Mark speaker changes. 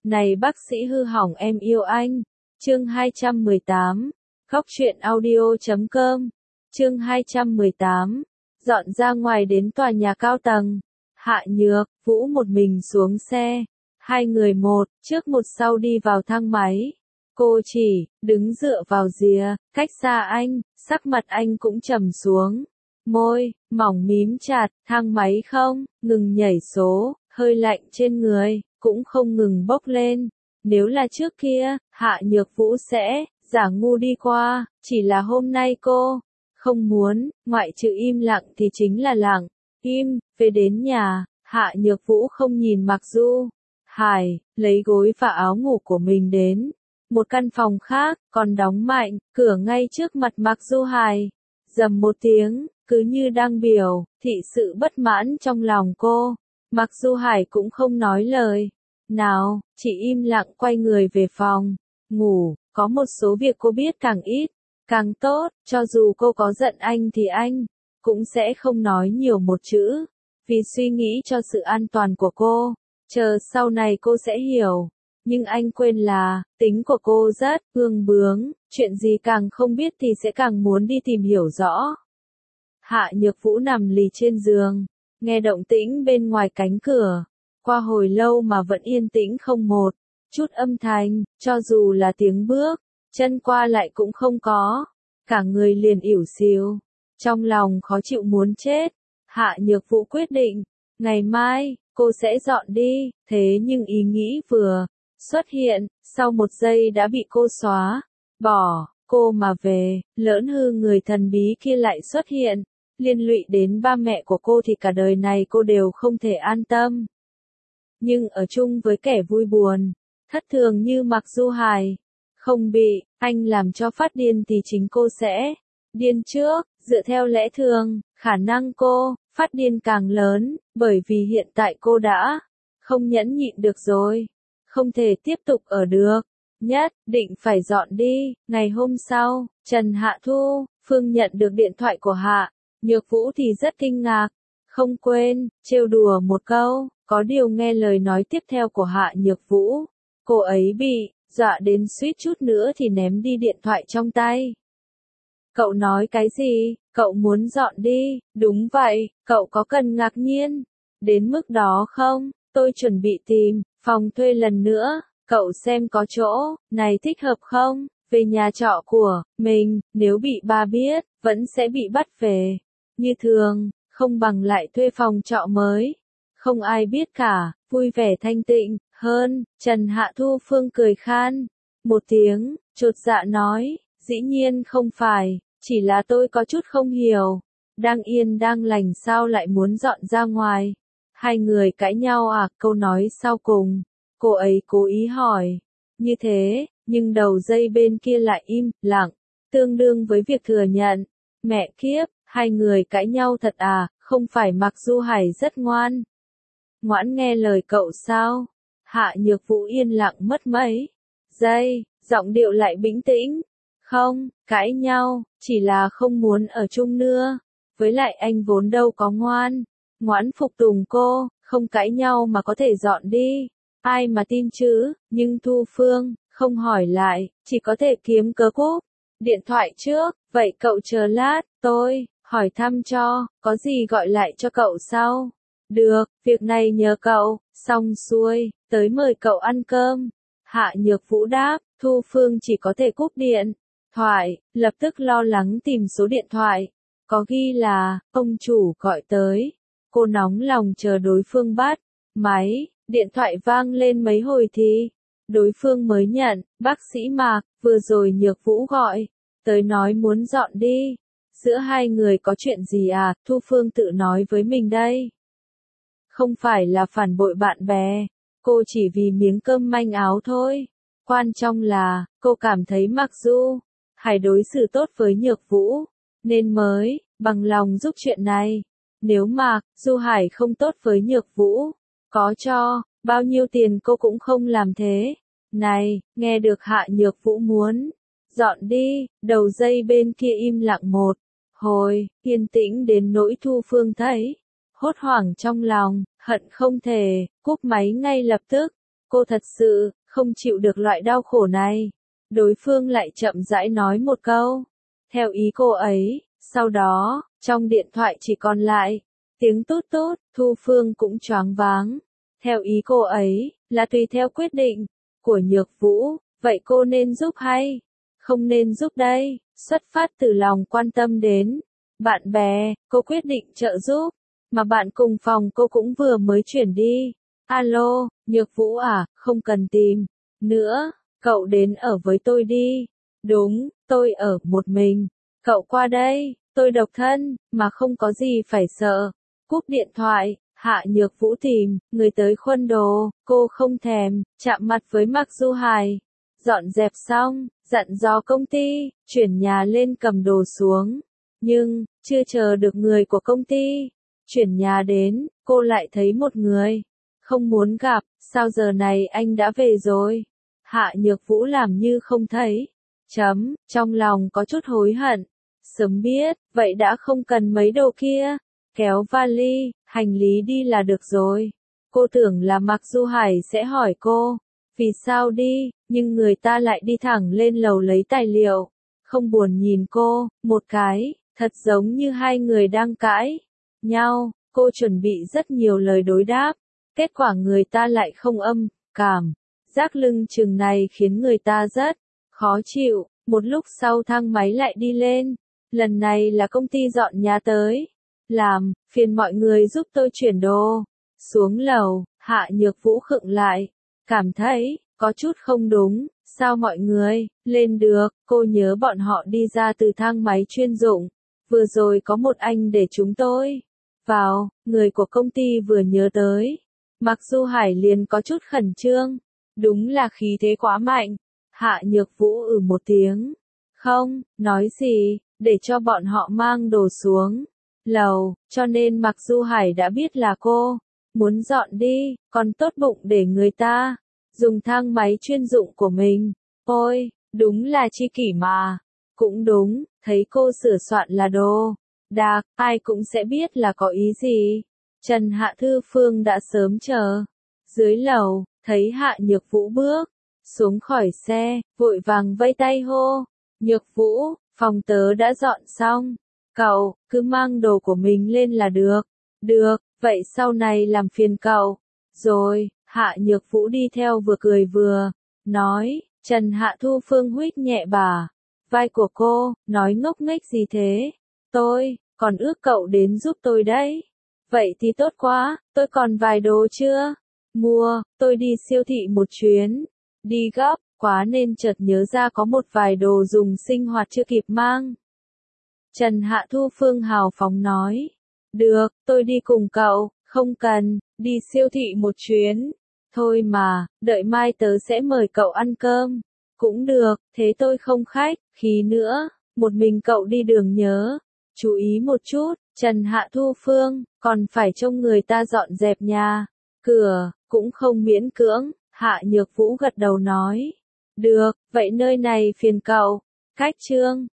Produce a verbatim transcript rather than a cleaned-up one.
Speaker 1: Này bác sĩ hư hỏng em yêu anh. Chương hai trăm mười tám. Khóc chuyện audio chấm com. Chương hai trăm mười tám. Dọn ra ngoài đến tòa nhà cao tầng. Hạ Nhược, Vũ một mình xuống xe. Hai người một, trước một sau đi vào thang máy. Cô chỉ, đứng dựa vào rìa, cách xa anh, sắc mặt anh cũng trầm xuống. Môi, mỏng mím chặt, thang máy không, ngừng nhảy số, hơi lạnh trên người, cũng không ngừng bốc lên. Nếu là trước kia, Hạ Nhược Vũ sẽ, giả ngu đi qua, chỉ là hôm nay cô, không muốn, ngoại trừ im lặng thì chính là lặng, im, về đến nhà, Hạ Nhược Vũ không nhìn Mạc Du Hải, lấy gối và áo ngủ của mình đến. Một căn phòng khác, còn đóng mạnh, cửa ngay trước mặt Mạc Du Hải. Dầm một tiếng, cứ như đang biểu, thị sự bất mãn trong lòng cô. Mạc Du Hải cũng không nói lời nào, chỉ im lặng quay người về phòng, ngủ. Có một số việc cô biết càng ít, càng tốt, cho dù cô có giận anh thì anh cũng sẽ không nói nhiều một chữ, vì suy nghĩ cho sự an toàn của cô. Chờ sau này cô sẽ hiểu. Nhưng anh quên là, tính của cô rất ương bướng, chuyện gì càng không biết thì sẽ càng muốn đi tìm hiểu rõ. Hạ Nhược Vũ nằm lì trên giường, nghe động tĩnh bên ngoài cánh cửa. Qua hồi lâu mà vẫn yên tĩnh không một chút âm thanh, cho dù là tiếng bước, chân qua lại cũng không có. Cả người liền ỉu xìu, trong lòng khó chịu muốn chết. Hạ Nhược Vũ quyết định, ngày mai, cô sẽ dọn đi, thế nhưng ý nghĩ vừa xuất hiện, sau một giây đã bị cô xóa bỏ. Cô mà về, lỡn hư người thần bí kia lại xuất hiện, liên lụy đến ba mẹ của cô thì cả đời này cô đều không thể an tâm. Nhưng ở chung với kẻ vui buồn, thất thường như Mạc Du Hải, không bị anh làm cho phát điên thì chính cô sẽ điên trước. Dựa theo lẽ thường, khả năng cô phát điên càng lớn, bởi vì hiện tại cô đã không nhẫn nhịn được rồi, không thể tiếp tục ở được, nhất định phải dọn đi. Ngày hôm sau, Trần Hạ Thu Phương nhận được điện thoại của Hạ Nhược Vũ thì rất kinh ngạc, không quên trêu đùa một câu, có điều nghe lời nói tiếp theo của Hạ Nhược Vũ, cô ấy bị dọa đến suýt chút nữa thì ném đi điện thoại trong tay. Cậu nói cái gì? Cậu muốn dọn đi? Đúng vậy, cậu có cần ngạc nhiên đến mức đó không? Tôi chuẩn bị tìm phòng thuê lần nữa, cậu xem có chỗ này thích hợp không? Về nhà trọ của mình, nếu bị ba biết, vẫn sẽ bị bắt về. Như thường, không bằng lại thuê phòng trọ mới. Không ai biết cả, vui vẻ thanh tịnh hơn. Trần Hạ Thu Phương cười khan một tiếng, chột dạ nói, dĩ nhiên không phải, chỉ là tôi có chút không hiểu. Đang yên đang lành sao lại muốn dọn ra ngoài? Hai người cãi nhau à? Câu nói sau cùng, cô ấy cố ý hỏi như thế, nhưng đầu dây bên kia lại im lặng, tương đương với việc thừa nhận. Mẹ kiếp, hai người cãi nhau thật à? Không phải Mạc Du Hải rất ngoan ngoãn nghe lời cậu sao? Hạ Nhược Vũ yên lặng mất mấy giây, giọng điệu lại bình tĩnh. Không, cãi nhau, chỉ là không muốn ở chung nữa. Với lại anh vốn đâu có ngoan ngoãn phục tùng cô, không cãi nhau mà có thể dọn đi. Ai mà tin chứ? Nhưng Thu Phương không hỏi lại, chỉ có thể kiếm cớ cúp điện thoại trước. Vậy cậu chờ lát, tôi hỏi thăm cho, có gì gọi lại cho cậu sau. Được, việc này nhờ cậu. Xong xuôi, tới mời cậu ăn cơm. Hạ Nhược Vũ đáp. Thu Phương chỉ có thể cúp điện thoại, lập tức lo lắng tìm số điện thoại, có ghi là ông chủ gọi tới. Cô nóng lòng chờ đối phương bắt máy. Điện thoại vang lên mấy hồi thì đối phương mới nhận. Bác sĩ Mạc, vừa rồi Nhược Vũ gọi tới nói muốn dọn đi. Giữa hai người có chuyện gì à? Thu Phương tự nói với mình đây. Không phải là phản bội bạn bè, cô chỉ vì miếng cơm manh áo thôi. Quan trọng là, cô cảm thấy Mạc Du Hải đối xử tốt với Nhược Vũ, nên mới bằng lòng giúp chuyện này. Nếu Mạc Du Hải không tốt với Nhược Vũ, có cho bao nhiêu tiền cô cũng không làm thế. Này, nghe được Hạ Nhược Vũ muốn dọn đi, đầu dây bên kia im lặng một hồi, yên tĩnh đến nỗi Thu Phương thấy hốt hoảng trong lòng, hận không thể cúp máy ngay lập tức. cô thật sự không chịu được loại đau khổ này. Đối phương lại chậm rãi nói một câu, theo ý cô ấy, sau đó, trong điện thoại chỉ còn lại tiếng tút tút, Thu Phương cũng choáng váng. Theo ý cô ấy, là tùy theo quyết định của Nhược Vũ, vậy cô nên giúp hay không nên giúp đây? Xuất phát từ lòng quan tâm đến bạn bè, cô quyết định trợ giúp, mà bạn cùng phòng cô cũng vừa mới chuyển đi. Alo, Nhược Vũ à, không cần tìm nữa, cậu đến ở với tôi đi. Đúng, tôi ở một mình, cậu qua đây, tôi độc thân, mà không có gì phải sợ. Cúp điện thoại, Hạ Nhược Vũ tìm người tới khuân đồ, cô không thèm chạm mặt với Mạc Du Hải. Dọn dẹp xong, dặn dò công ty, chuyển nhà lên cầm đồ xuống. Nhưng, chưa chờ được người của công ty chuyển nhà đến, cô lại thấy một người không muốn gặp, sao giờ này anh đã về rồi? Hạ Nhược Vũ làm như không thấy. Chấm, trong lòng có chút hối hận. Sớm biết, vậy đã không cần mấy đồ kia. Kéo vali, hành lý đi là được rồi. Cô tưởng là Mạc Du Hải sẽ hỏi cô, vì sao đi, nhưng người ta lại đi thẳng lên lầu lấy tài liệu. Không buồn nhìn cô, một cái, thật giống như hai người đang cãi nhau. Cô chuẩn bị rất nhiều lời đối đáp, kết quả người ta lại không âm, cảm. Giác lưng chừng này khiến người ta rất khó chịu. Một lúc sau thang máy lại đi lên. Lần này là công ty dọn nhà tới. Làm, phiền mọi người giúp tôi chuyển đồ. Xuống lầu, Hạ Nhược Vũ khựng lại. Cảm thấy, có chút không đúng, sao mọi người, lên được, cô nhớ bọn họ đi ra từ thang máy chuyên dụng. Vừa rồi có một anh để chúng tôi vào, người của công ty vừa nhớ tới. Mạc Du Hải liền có chút khẩn trương. Đúng là khí thế quá mạnh. Hạ Nhược Vũ ừ một tiếng. Không, nói gì, để cho bọn họ mang đồ xuống lầu, cho nên Mạc Du Hải đã biết là cô muốn dọn đi, còn tốt bụng để người ta dùng thang máy chuyên dụng của mình. Ôi, đúng là chi kỷ mà. Cũng đúng, thấy cô sửa soạn là đồ đạc, ai cũng sẽ biết là có ý gì. Trần Hạ Thư Phương đã sớm chờ dưới lầu, thấy Hạ Nhược Vũ bước xuống khỏi xe, vội vàng vẫy tay hô. Nhược Vũ, phòng tớ đã dọn xong. Cậu, cứ mang đồ của mình lên là được. Được, vậy sau này làm phiền cậu. Rồi, Hạ Nhược Vũ đi theo vừa cười vừa nói. Trần Hạ Thu Phương huých nhẹ bả vai của cô, nói ngốc nghếch gì thế? Tôi, còn ước cậu đến giúp tôi đấy. Vậy thì tốt quá, tôi còn vài đồ chưa mua, tôi đi siêu thị một chuyến. Đi gấp, quá nên chợt nhớ ra có một vài đồ dùng sinh hoạt chưa kịp mang. Trần Hạ Thu Phương hào phóng nói. Được, tôi đi cùng cậu, không cần, đi siêu thị một chuyến. Thôi mà, đợi mai tớ sẽ mời cậu ăn cơm. Cũng được, thế tôi không khách khí nữa, một mình cậu đi đường nhớ. Chú ý một chút, Trần Hạ Thu Phương, còn phải trông người ta dọn dẹp nhà. Cửa, cũng không miễn cưỡng, Hạ Nhược Vũ gật đầu nói. Được, vậy nơi này phiền cậu. Cách Trương